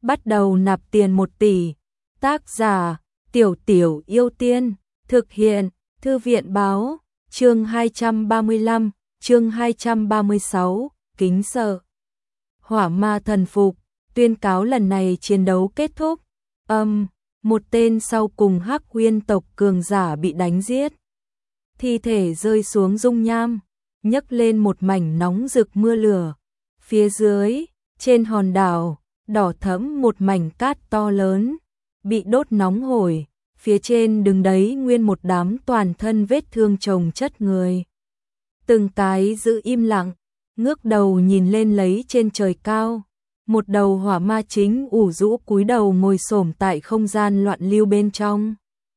bắt đầu nạp tiền 1 tỷ. Tác giả Tiểu Tiểu Yêu Tiên. Thực hiện Thư viện báo. Chương 235, chương 236, kính sợ. Hỏa ma thần phục, tuyên cáo lần này chiến đấu kết thúc. Một tên sau cùng Hắc Uyên tộc cường giả bị đánh giết. Thi thể rơi xuống dung nham, nhấc lên một mảnh nóng rực mưa lửa. Phía dưới, trên hòn đảo, đỏ thẫm một mảnh cát to lớn, bị đốt nóng hổi. Phía trên đứng đấy nguyên một đám toàn thân vết thương chồng chất người. Từng cái giữ im lặng, ngước đầu nhìn lên lấy trên trời cao. Một đầu hỏa ma chính ủ rũ cúi đầu ngồi xổm tại không gian loạn lưu bên trong.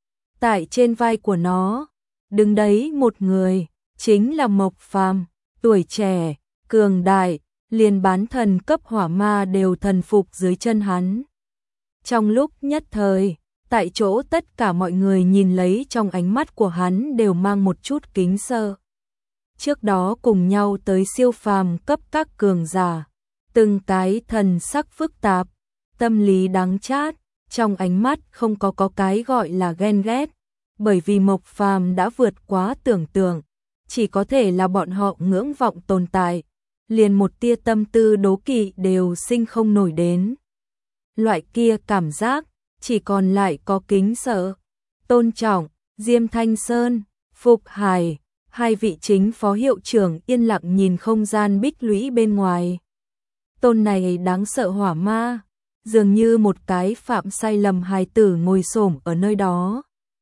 Tại trên vai của nó, đứng đấy một người, chính là Mộc Phàm, tuổi trẻ, cường đại, liền bán thần cấp hỏa ma đều thần phục dưới chân hắn. Trong lúc nhất thời, tại chỗ tất cả mọi người nhìn lấy trong ánh mắt của hắn đều mang một chút kính sợ. Trước đó cùng nhau tới siêu phàm cấp các cường giả, từng cái thần sắc phức tạp, tâm lý đắng chát, trong ánh mắt không có cái gọi là ghen ghét, bởi vì Mộc Phàm đã vượt quá tưởng tượng, chỉ có thể là bọn họ ngưỡng vọng tồn tại, liền một tia tâm tư đố kỵ đều sinh không nổi đến. Loại kia cảm giác chỉ còn lại có kính sợ, tôn trọng. Diêm Thanh Sơn, Phục Hải, hai vị chính phó hiệu trưởng yên lặng nhìn không gian bích lũy bên ngoài. Tôn này đáng sợ hỏa ma, dường như một cái phạm sai lầm hài tử ngồi xổm ở nơi đó.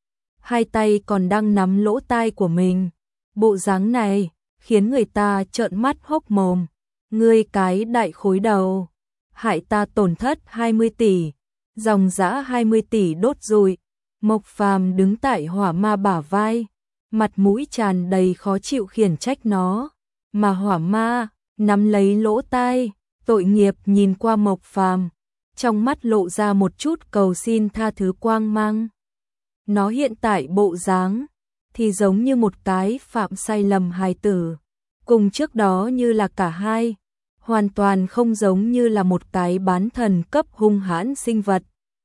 Hai tay còn đang nắm lỗ tai của mình. Bộ dáng này khiến người ta trợn mắt hốc mồm. Ngươi cái đại khối đầu, hại ta tổn thất 20 tỷ, dòng dã 20 tỷ đốt rụi. Mộc Phàm đứng tại hỏa ma bả vai, mặt mũi tràn đầy khó chịu khiển trách nó, mà hỏa ma nắm lấy lỗ tai, tội nghiệp nhìn qua Mộc Phàm, trong mắt lộ ra một chút cầu xin tha thứ quang mang. Nó hiện tại bộ dáng thì giống như một cái phạm sai lầm hài tử, cùng trước đó như là cả hai, hoàn toàn không giống như là một cái bán thần cấp hung hãn sinh vật.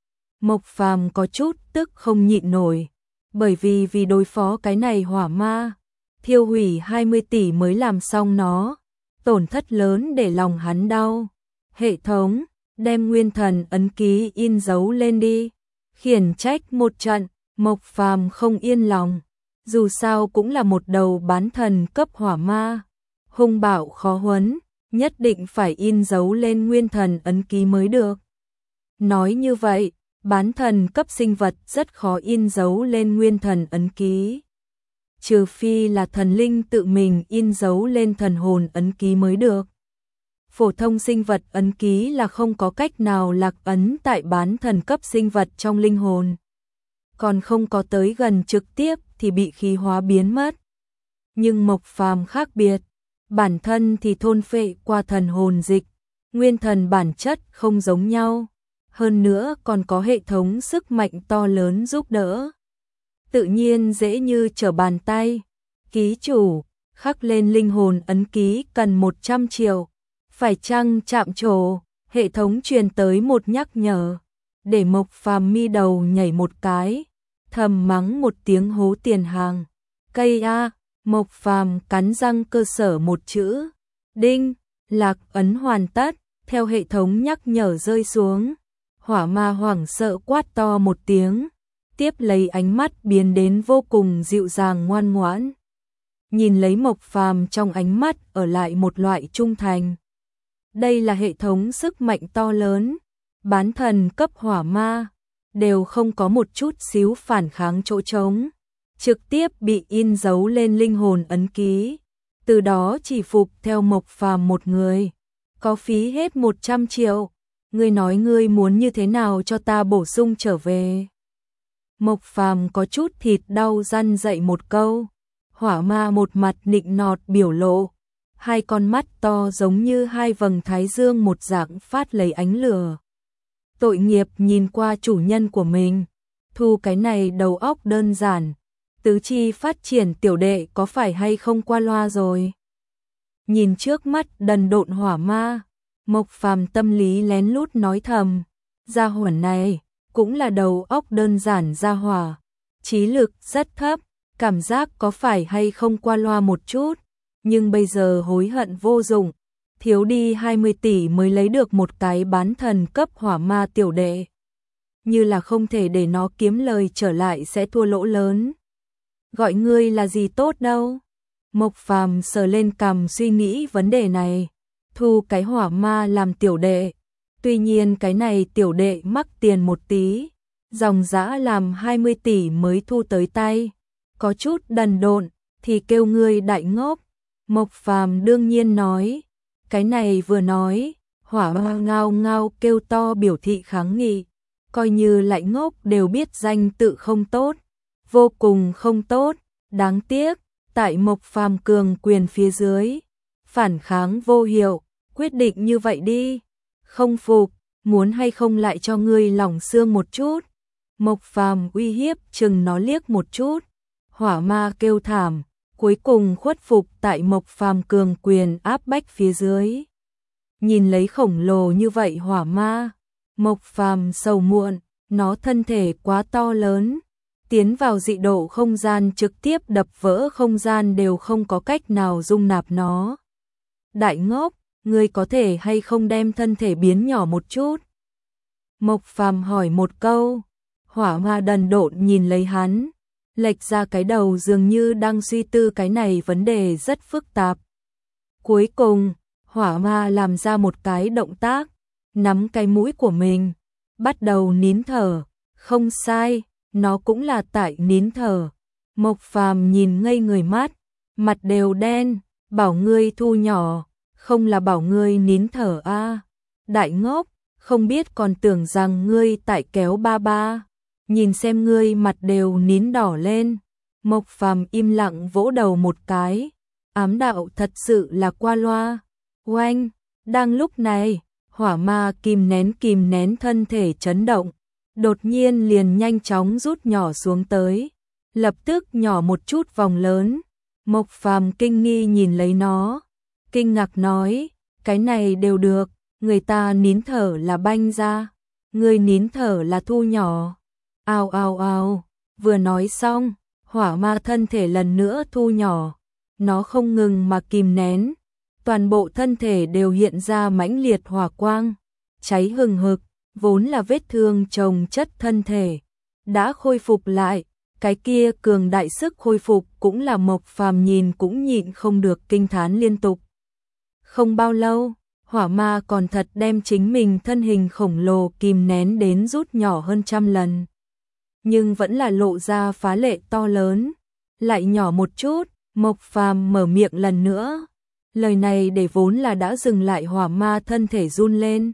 Mộc Phàm có chút tức không nhịn nổi, bởi vì đối phó cái này hỏa ma, thiêu hủy 20 tỷ mới làm xong nó, tổn thất lớn để lòng hắn đau. Hệ thống, đem nguyên thần ấn ký in dấu lên đi. Khiển trách một trận, Mộc Phàm không yên lòng, dù sao cũng là một đầu bán thần cấp hỏa ma, hung bạo khó huấn, nhất định phải in dấu lên nguyên thần ấn ký mới được. Nói như vậy, bán thần cấp sinh vật rất khó in dấu lên nguyên thần ấn ký. Trừ phi là thần linh tự mình in dấu lên thần hồn ấn ký mới được. Phổ thông sinh vật ấn ký là không có cách nào lạc ấn tại bán thần cấp sinh vật trong linh hồn. Còn không có tới gần trực tiếp thì bị khí hóa biến mất. Nhưng Mộc Phàm khác biệt, bản thân thì thôn phệ qua thần hồn dịch, nguyên thần bản chất không giống nhau. Hơn nữa còn có hệ thống sức mạnh to lớn giúp đỡ. Tự nhiên dễ như trở bàn tay. Ký chủ, khắc lên linh hồn ấn ký cần 100 triệu. Phải chăng chạm trổ, hệ thống truyền tới một nhắc nhở. Để Mộc Phàm mi đầu nhảy một cái, thầm mắng một tiếng hố tiền hàng. Cây A, Mộc Phàm cắn răng cơ sở một chữ. Đinh, lạc ấn hoàn tất, theo hệ thống nhắc nhở rơi xuống. Hỏa ma hoảng sợ quát to một tiếng, tiếp lấy ánh mắt biến đến vô cùng dịu dàng ngoan ngoãn. Nhìn lấy Mộc Phàm trong ánh mắt ở lại một loại trung thành. Đây là hệ thống sức mạnh to lớn, bán thần cấp hỏa ma, đều không có một chút xíu phản kháng chỗ trống, trực tiếp bị in dấu lên linh hồn ấn ký, từ đó chỉ phục theo Mộc Phàm một người, có phí hết 100 triệu. Ngươi nói ngươi muốn như thế nào cho ta bổ sung trở về? Mộc Phàm có chút thịt đau răn dậy một câu. Hỏa ma một mặt nịnh nọt biểu lộ, hai con mắt to giống như hai vầng thái dương một dạng phát lấy ánh lửa. Tội nghiệp nhìn qua chủ nhân của mình, thu cái này đầu óc đơn giản, tứ chi phát triển tiểu đệ có phải hay không qua loa rồi? Nhìn trước mắt đần độn hỏa ma, Mộc Phàm tâm lý lén lút nói thầm, Gia hỏa này cũng là đầu óc đơn giản gia hỏa, trí lực rất thấp, cảm giác có phải hay không qua loa một chút, nhưng bây giờ hối hận vô dụng, thiếu đi 20 tỷ mới lấy được một cái bán thần cấp hỏa ma tiểu đệ. Như là không thể để nó kiếm lời trở lại sẽ thua lỗ lớn. Gọi ngươi là gì tốt đâu. Mộc Phàm sờ lên cằm suy nghĩ vấn đề này, thu cái hỏa ma làm tiểu đệ. Tuy nhiên cái này tiểu đệ mắc tiền một tí, dòng dã làm 20 tỷ mới thu tới tay, có chút đần độn thì kêu ngươi đại ngốc. Mộc Phàm đương nhiên nói, cái này vừa nói, hỏa ma ngao ngao kêu to biểu thị kháng nghị, coi như lại ngốc đều biết danh tự không tốt, vô cùng không tốt, đáng tiếc, tại Mộc Phàm cường quyền phía dưới, phản kháng vô hiệu, quyết định như vậy đi, không phục, muốn hay không lại cho ngươi lỏng xương một chút. Mộc Phàm uy hiếp chừng nó liếc một chút, hỏa ma kêu thảm, cuối cùng khuất phục tại Mộc Phàm cường quyền áp bách phía dưới. Nhìn lấy khổng lồ như vậy hỏa ma, Mộc Phàm sầu muộn, nó thân thể quá to lớn, tiến vào dị độ không gian trực tiếp đập vỡ không gian đều không có cách nào dung nạp nó. Đại ngốc, ngươi có thể hay không đem thân thể biến nhỏ một chút? Mộc Phàm hỏi một câu, hỏa ma đần độn nhìn lấy hắn, lệch ra cái đầu dường như đang suy tư cái này vấn đề rất phức tạp. Cuối cùng, hỏa ma làm ra một cái động tác, nắm cái mũi của mình, bắt đầu nín thở, không sai, nó cũng là tại nín thở. Mộc Phàm nhìn ngây người mặt đều đen, bảo ngươi thu nhỏ, không là bảo ngươi nín thở a. Đại ngốc, không biết còn tưởng rằng ngươi tại kéo ba ba, nhìn xem ngươi mặt đều nín đỏ lên. Mộc Phàm im lặng vỗ đầu một cái, ám đạo thật sự là qua loa. Oanh, đang lúc này, hỏa ma kìm nén thân thể chấn động, đột nhiên liền nhanh chóng rút nhỏ xuống tới, lập tức nhỏ một chút vòng lớn. Mộc Phàm kinh nghi nhìn lấy nó, kinh ngạc nói, cái này đều được, người ta nín thở là banh ra, người nín thở là thu nhỏ. Ao ao ao, vừa nói xong, hỏa ma thân thể lần nữa thu nhỏ, nó không ngừng mà kìm nén, toàn bộ thân thể đều hiện ra mãnh liệt hỏa quang, cháy hừng hực, vốn là vết thương chồng chất thân thể, đã khôi phục lại, cái kia cường đại sức khôi phục cũng là Mộc Phàm nhìn cũng nhịn không được kinh thán liên tục. Không bao lâu, hỏa ma còn thật đem chính mình thân hình khổng lồ kìm nén đến rút nhỏ hơn 100 lần. Nhưng vẫn là lộ ra phá lệ to lớn, lại nhỏ một chút, Mộc Phàm mở miệng lần nữa. Lời này để vốn là đã dừng lại hỏa ma thân thể run lên.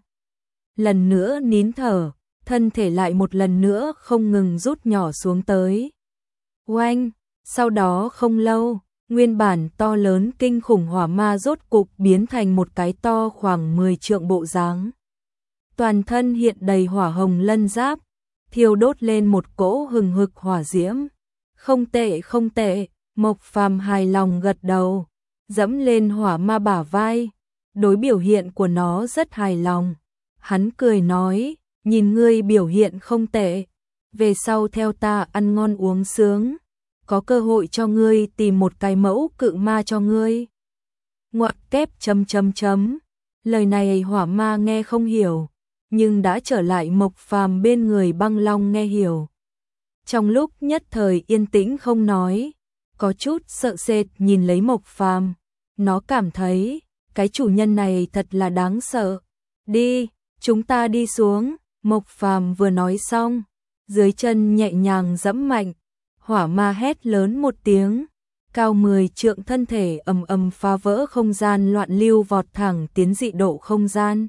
Lần nữa nín thở, thân thể lại một lần nữa không ngừng rút nhỏ xuống tới. Oanh, sau đó không lâu, nguyên bản to lớn kinh khủng hỏa ma rốt cục biến thành một cái to khoảng 10 trượng bộ dáng. Toàn thân hiện đầy hỏa hồng lân giáp, thiêu đốt lên một cỗ hừng hực hỏa diễm. Không tệ không tệ, Mộc Phàm hài lòng gật đầu, dẫm lên hỏa ma bả vai, đối biểu hiện của nó rất hài lòng. Hắn cười nói, nhìn ngươi biểu hiện không tệ, về sau theo ta ăn ngon uống sướng, có cơ hội cho ngươi tìm một cái mẫu cự ma cho ngươi. Ngoặc kép chấm chấm chấm, lời này hỏa ma nghe không hiểu, nhưng đã trở lại Mộc Phàm bên người Băng Long nghe hiểu. Trong lúc nhất thời yên tĩnh không nói, có chút sợ sệt nhìn lấy Mộc Phàm, nó cảm thấy cái chủ nhân này thật là đáng sợ. Đi, chúng ta đi xuống. Mộc Phàm vừa nói xong, dưới chân nhẹ nhàng giẫm mạnh, hỏa ma hét lớn một tiếng, cao 10 trượng thân thể ầm ầm phá vỡ không gian loạn lưu vọt thẳng tiến dị độ không gian.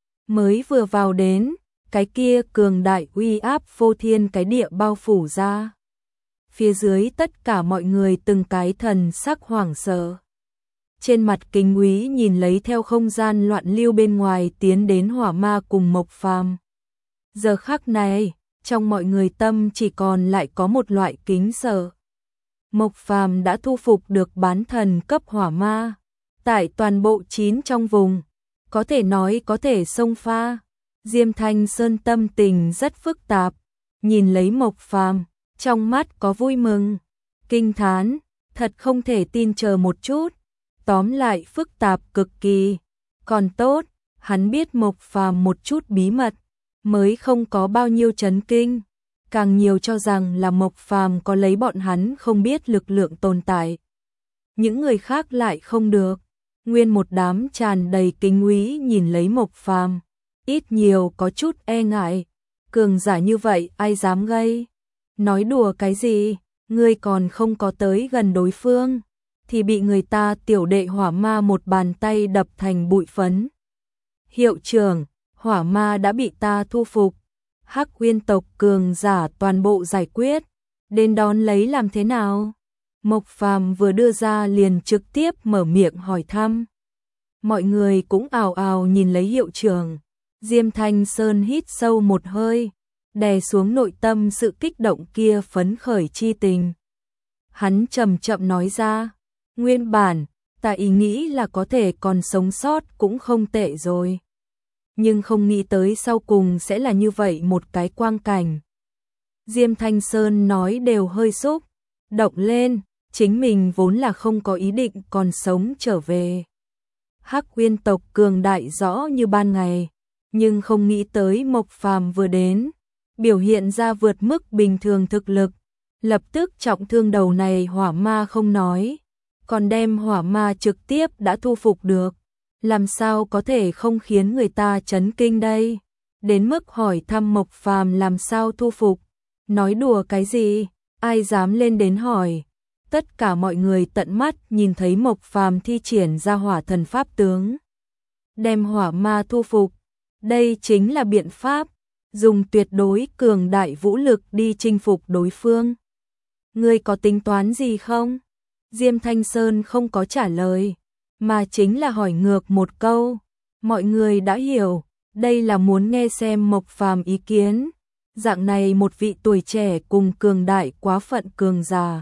Mới vừa vào đến, cái kia cường đại uy áp vô thiên cái địa bao phủ ra. Phía dưới tất cả mọi người từng cái thần sắc hoảng sợ. Trên mặt Kính Úy nhìn lấy theo không gian loạn lưu bên ngoài tiến đến hỏa ma cùng Mộc Phàm. Giờ khắc này, trong mọi người tâm chỉ còn lại có một loại kính sợ. Mộc Phàm đã thu phục được bán thần cấp hỏa ma, tại toàn bộ 9 trong vùng, có thể nói có thể xông pha. Diêm Thanh Sơn tâm tình rất phức tạp, nhìn lấy Mộc Phàm, trong mắt có vui mừng, kinh thán, thật không thể tin, chờ một chút. Tóm lại phức tạp cực kỳ, còn tốt, hắn biết Mộc Phàm một chút bí mật, mới không có bao nhiêu chấn kinh, càng nhiều cho rằng là Mộc Phàm có lấy bọn hắn không biết lực lượng tồn tại. Những người khác lại không được, nguyên một đám tràn đầy kính úy nhìn lấy Mộc Phàm, ít nhiều có chút e ngại, cường giả như vậy ai dám gây? Nói đùa cái gì, ngươi còn không có tới gần đối phương, thì bị người ta tiểu đệ Hỏa Ma một bàn tay đập thành bụi phấn. Hiệu trưởng, Hỏa Ma đã bị ta thu phục, Hắc Uyên tộc cường giả toàn bộ giải quyết, đến đón lấy làm thế nào? Mộc Phàm vừa đưa ra liền trực tiếp mở miệng hỏi thăm. Mọi người cũng ào ào nhìn lấy hiệu trưởng. Diêm Thanh Sơn hít sâu một hơi, đè xuống nội tâm sự kích động kia, phấn khởi chi tình. Hắn chậm chậm nói ra, nguyên bản, ta ý nghĩ là có thể còn sống sót cũng không tệ rồi. Nhưng không nghĩ tới sau cùng sẽ là như vậy một cái quang cảnh. Diêm Thanh Sơn nói đều hơi xúc động lên, chính mình vốn là không có ý định còn sống trở về. Hắc Uyên tộc cường đại rõ như ban ngày, nhưng không nghĩ tới Mộc Phàm vừa đến, biểu hiện ra vượt mức bình thường thực lực, lập tức trọng thương đầu này Hỏa Ma không nói, còn đem Hỏa Ma trực tiếp đã thu phục được, làm sao có thể không khiến người ta chấn kinh đây? Đến mức hỏi thăm Mộc Phàm làm sao thu phục, nói đùa cái gì, ai dám lên đến hỏi. Tất cả mọi người tận mắt nhìn thấy Mộc Phàm thi triển ra hỏa thần pháp tướng, đem Hỏa Ma thu phục. Đây chính là biện pháp, dùng tuyệt đối cường đại vũ lực đi chinh phục đối phương. Ngươi có tính toán gì không? Diêm Thanh Sơn không có trả lời, mà chính là hỏi ngược một câu. Mọi người đã hiểu, đây là muốn nghe xem Mộc Phàm ý kiến. Dạng này một vị tuổi trẻ cùng cường đại quá phận cường già,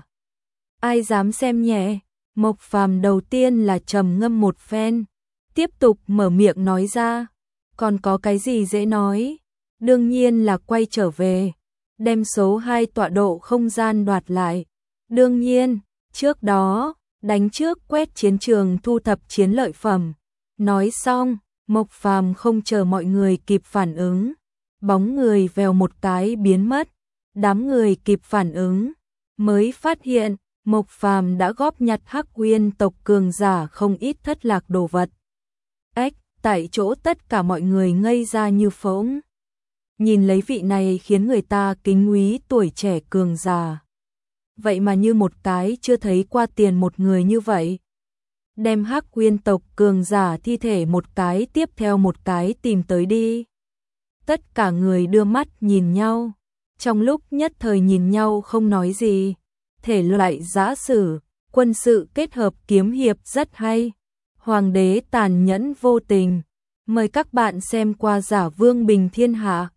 ai dám xem nhẹ? Mộc Phàm đầu tiên là trầm ngâm một phen, tiếp tục mở miệng nói ra, còn có cái gì dễ nói? Đương nhiên là quay trở về, đem số 2 tọa độ không gian đoạt lại. Đương nhiên, trước đó, đánh trước quét chiến trường thu thập chiến lợi phẩm. Nói xong, Mộc Phàm không chờ mọi người kịp phản ứng, bóng người vèo một cái biến mất. Đám người kịp phản ứng, mới phát hiện Mộc Phàm đã góp nhặt Hắc Uyên tộc cường giả không ít thất lạc đồ vật. Ếch, tại chỗ tất cả mọi người ngây ra như phỗng. Nhìn lấy vị này khiến người ta kính úy tuổi trẻ cường già. Vậy mà như một cái chưa thấy qua tiền một người như vậy. Đem Hắc Uyên tộc cường giả thi thể một cái tiếp theo một cái tìm tới đi. Tất cả người đưa mắt nhìn nhau. Trong lúc nhất thời nhìn nhau không nói gì. Thể loại giã sử, quân sự kết hợp kiếm hiệp rất hay. Hoàng đế tàn nhẫn vô tình. Mời các bạn xem qua Giả Vương Bình Thiên Hạ.